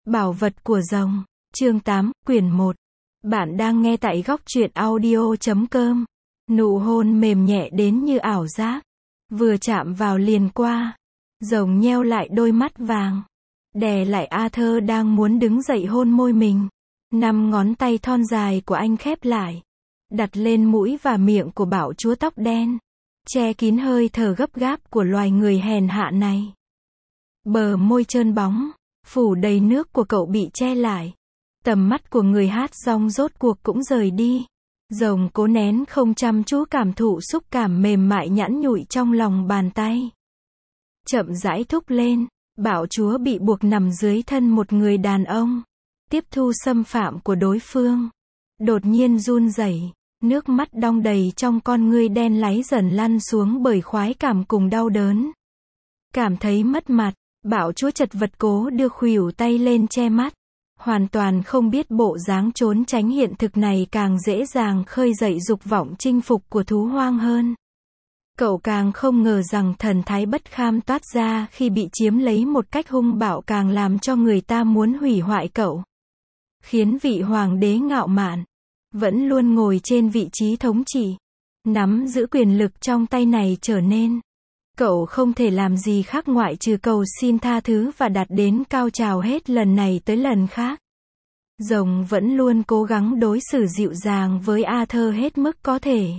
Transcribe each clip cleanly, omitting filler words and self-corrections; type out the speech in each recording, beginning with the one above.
Bảo vật của rồng. Chương 8, quyển 1. Bạn đang nghe tại góc truyện audio.com. Nụ hôn mềm nhẹ đến như ảo giác. Vừa chạm vào liền qua. Rồng nheo lại đôi mắt vàng. Đè lại Arthur đang muốn đứng dậy hôn môi mình. 5 ngón tay thon dài của anh khép lại. Đặt lên mũi và miệng của bạo chúa tóc đen. Che kín hơi thở gấp gáp của loài người hèn hạ này. Bờ môi trơn bóng, phủ đầy nước của cậu bị che lại. Tầm mắt của người hát rong rốt cuộc cũng rời đi. Rồng cố nén không chăm chú cảm thụ xúc cảm mềm mại nhẵn nhụi trong lòng bàn tay. Chậm rãi thúc lên, bạo chúa bị buộc nằm dưới thân một người đàn ông. Tiếp thu xâm phạm của đối phương. Đột nhiên run rẩy, nước mắt đong đầy trong con ngươi đen láy dần lăn xuống bởi khoái cảm cùng đau đớn. Cảm thấy mất mặt, bạo chúa chật vật cố đưa khuỷu tay lên che mắt. Hoàn toàn không biết bộ dáng trốn tránh hiện thực này càng dễ dàng khơi dậy dục vọng chinh phục của thú hoang hơn. Cậu càng không ngờ rằng thần thái bất kham toát ra khi bị chiếm lấy một cách hung bạo càng làm cho người ta muốn hủy hoại cậu. Khiến vị hoàng đế ngạo mạn, vẫn luôn ngồi trên vị trí thống trị, nắm giữ quyền lực trong tay này trở nên. Cậu không thể làm gì khác ngoại trừ cầu xin tha thứ và đạt đến cao trào hết lần này tới lần khác. Rồng vẫn luôn cố gắng đối xử dịu dàng với Arthur hết mức có thể.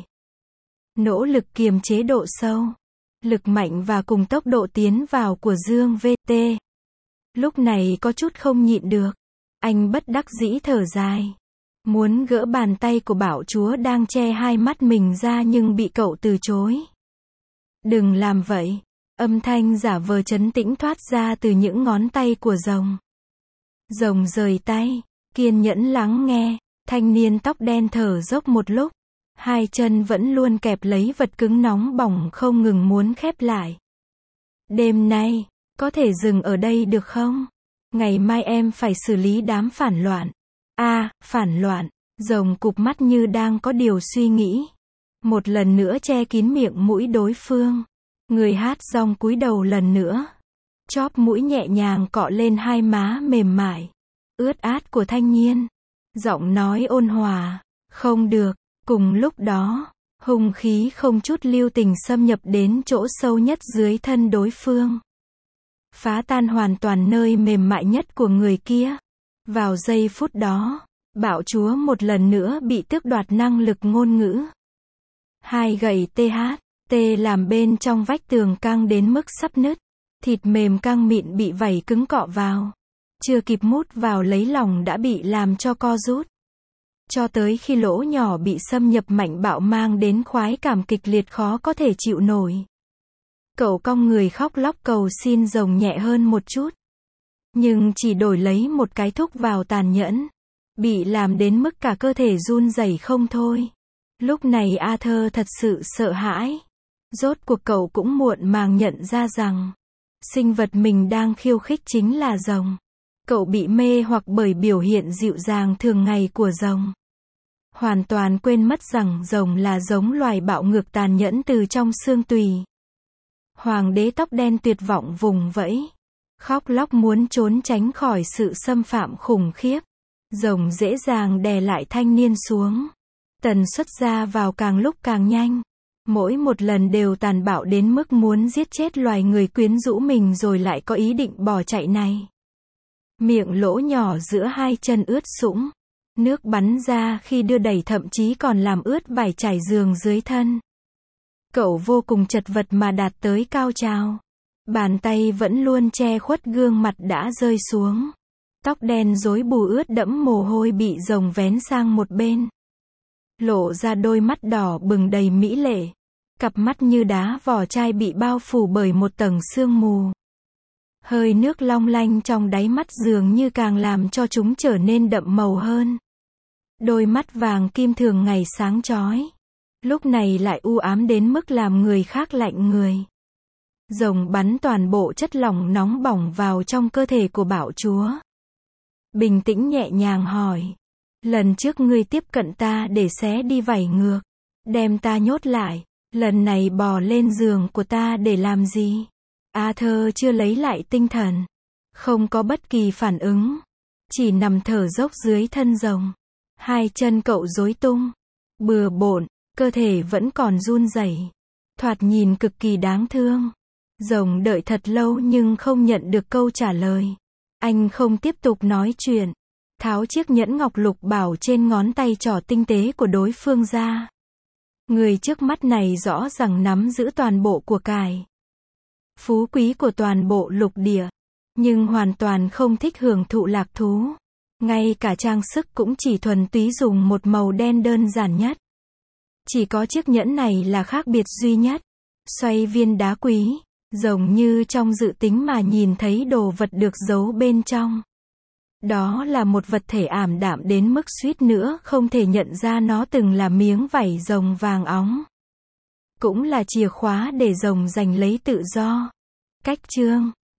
Nỗ lực kiềm chế độ sâu, lực mạnh và cùng tốc độ tiến vào của Dương VT. Lúc này có chút không nhịn được. Anh bất đắc dĩ thở dài. Muốn gỡ bàn tay của bạo chúa đang che hai mắt mình ra nhưng bị cậu từ chối. Đừng làm vậy. Âm thanh giả vờ trấn tĩnh thoát ra từ những ngón tay của rồng. Rồng rời tay, kiên nhẫn lắng nghe. Thanh niên tóc đen thở dốc một lúc. Hai chân vẫn luôn kẹp lấy vật cứng nóng bỏng không ngừng muốn khép lại. Đêm nay, có thể dừng ở đây được không? Ngày mai em phải xử lý đám phản loạn. Phản loạn. Rồng cụp mắt như đang có điều suy nghĩ. Một lần nữa che kín miệng mũi đối phương. Người hát rong cúi đầu lần nữa. Chóp mũi nhẹ nhàng cọ lên hai má mềm mại, ướt át của thanh niên. Giọng nói ôn hòa. Không được. Cùng lúc đó, hung khí không chút lưu tình xâm nhập đến chỗ sâu nhất dưới thân đối phương. Phá tan hoàn toàn nơi mềm mại nhất của người kia. Vào giây phút đó, bạo chúa một lần nữa bị tước đoạt năng lực ngôn ngữ. Hai gậy THT làm bên trong vách tường căng đến mức sắp nứt. Thịt mềm căng mịn bị vảy cứng cọ vào. Chưa kịp mút vào lấy lòng đã bị làm cho co rút. Cho tới khi lỗ nhỏ bị xâm nhập mạnh bạo mang đến khoái cảm kịch liệt khó có thể chịu nổi. Cậu cong người khóc lóc cầu xin rồng nhẹ hơn một chút. Nhưng chỉ đổi lấy một cái thúc vào tàn nhẫn. Bị làm đến mức cả cơ thể run rẩy không thôi. Lúc này Arthur thật sự sợ hãi. Rốt cuộc cậu cũng muộn màng nhận ra rằng sinh vật mình đang khiêu khích chính là rồng. Cậu bị mê hoặc bởi biểu hiện dịu dàng thường ngày của rồng. Hoàn toàn quên mất rằng rồng là giống loài bạo ngược tàn nhẫn từ trong xương tùy. Hoàng đế tóc đen tuyệt vọng vùng vẫy. Khóc lóc muốn trốn tránh khỏi sự xâm phạm khủng khiếp. Rồng dễ dàng đè lại thanh niên xuống. Tần suất ra vào càng lúc càng nhanh. Mỗi một lần đều tàn bạo đến mức muốn giết chết loài người quyến rũ mình rồi lại có ý định bỏ chạy này. Miệng lỗ nhỏ giữa hai chân ướt sũng. Nước bắn ra khi đưa đẩy thậm chí còn làm ướt vải trải giường dưới thân. Cậu vô cùng chật vật mà đạt tới cao trào. Bàn tay vẫn luôn che khuất gương mặt đã rơi xuống. Tóc đen rối bù ướt đẫm mồ hôi bị rồng vén sang một bên. Lộ ra đôi mắt đỏ bừng đầy mỹ lệ. Cặp mắt như đá vỏ chai bị bao phủ bởi một tầng sương mù. Hơi nước long lanh trong đáy mắt dường như càng làm cho chúng trở nên đậm màu hơn. Đôi mắt vàng kim thường ngày sáng chói. Lúc này lại u ám đến mức làm người khác lạnh người. Rồng bắn toàn bộ chất lỏng nóng bỏng vào trong cơ thể của bạo chúa. Bình tĩnh nhẹ nhàng hỏi. Lần trước ngươi tiếp cận ta để xé đi vảy ngược. Đem ta nhốt lại. Lần này bò lên giường của ta để làm gì? Arthur chưa lấy lại tinh thần. Không có bất kỳ phản ứng. chỉ nằm thở dốc dưới thân rồng. Hai chân cậu rối tung, bừa bộn, cơ thể vẫn còn run rẩy, thoạt nhìn cực kỳ đáng thương. Rồng đợi thật lâu nhưng không nhận được câu trả lời. Anh không tiếp tục nói chuyện, tháo chiếc nhẫn ngọc lục bảo trên ngón tay trỏ tinh tế của đối phương ra. Người trước mắt này rõ ràng nắm giữ toàn bộ của cải, phú quý của toàn bộ lục địa, nhưng hoàn toàn không thích hưởng thụ lạc thú. Ngay cả trang sức cũng chỉ thuần túy dùng một màu đen đơn giản nhất. Chỉ có chiếc nhẫn này là khác biệt duy nhất. Xoay viên đá quý, giống như trong dự tính mà nhìn thấy đồ vật được giấu bên trong. Đó là một vật thể ảm đạm đến mức suýt nữa không thể nhận ra nó từng là miếng vảy rồng vàng óng. Cũng là chìa khóa để rồng giành lấy tự do. Cách chương